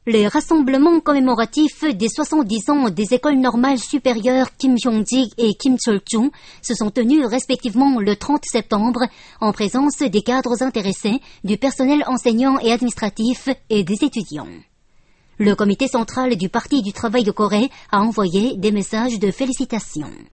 Les rassemblements commémoratifs des 70 ans des écoles normales supérieures Kim Hyung-jik et Kim Chol-chung se sont tenus respectivement le 30 septembre en présence des cadres intéressés, du personnel enseignant et administratif et des étudiants. Le comité central du Parti du travail de Corée a envoyé des messages de félicitations.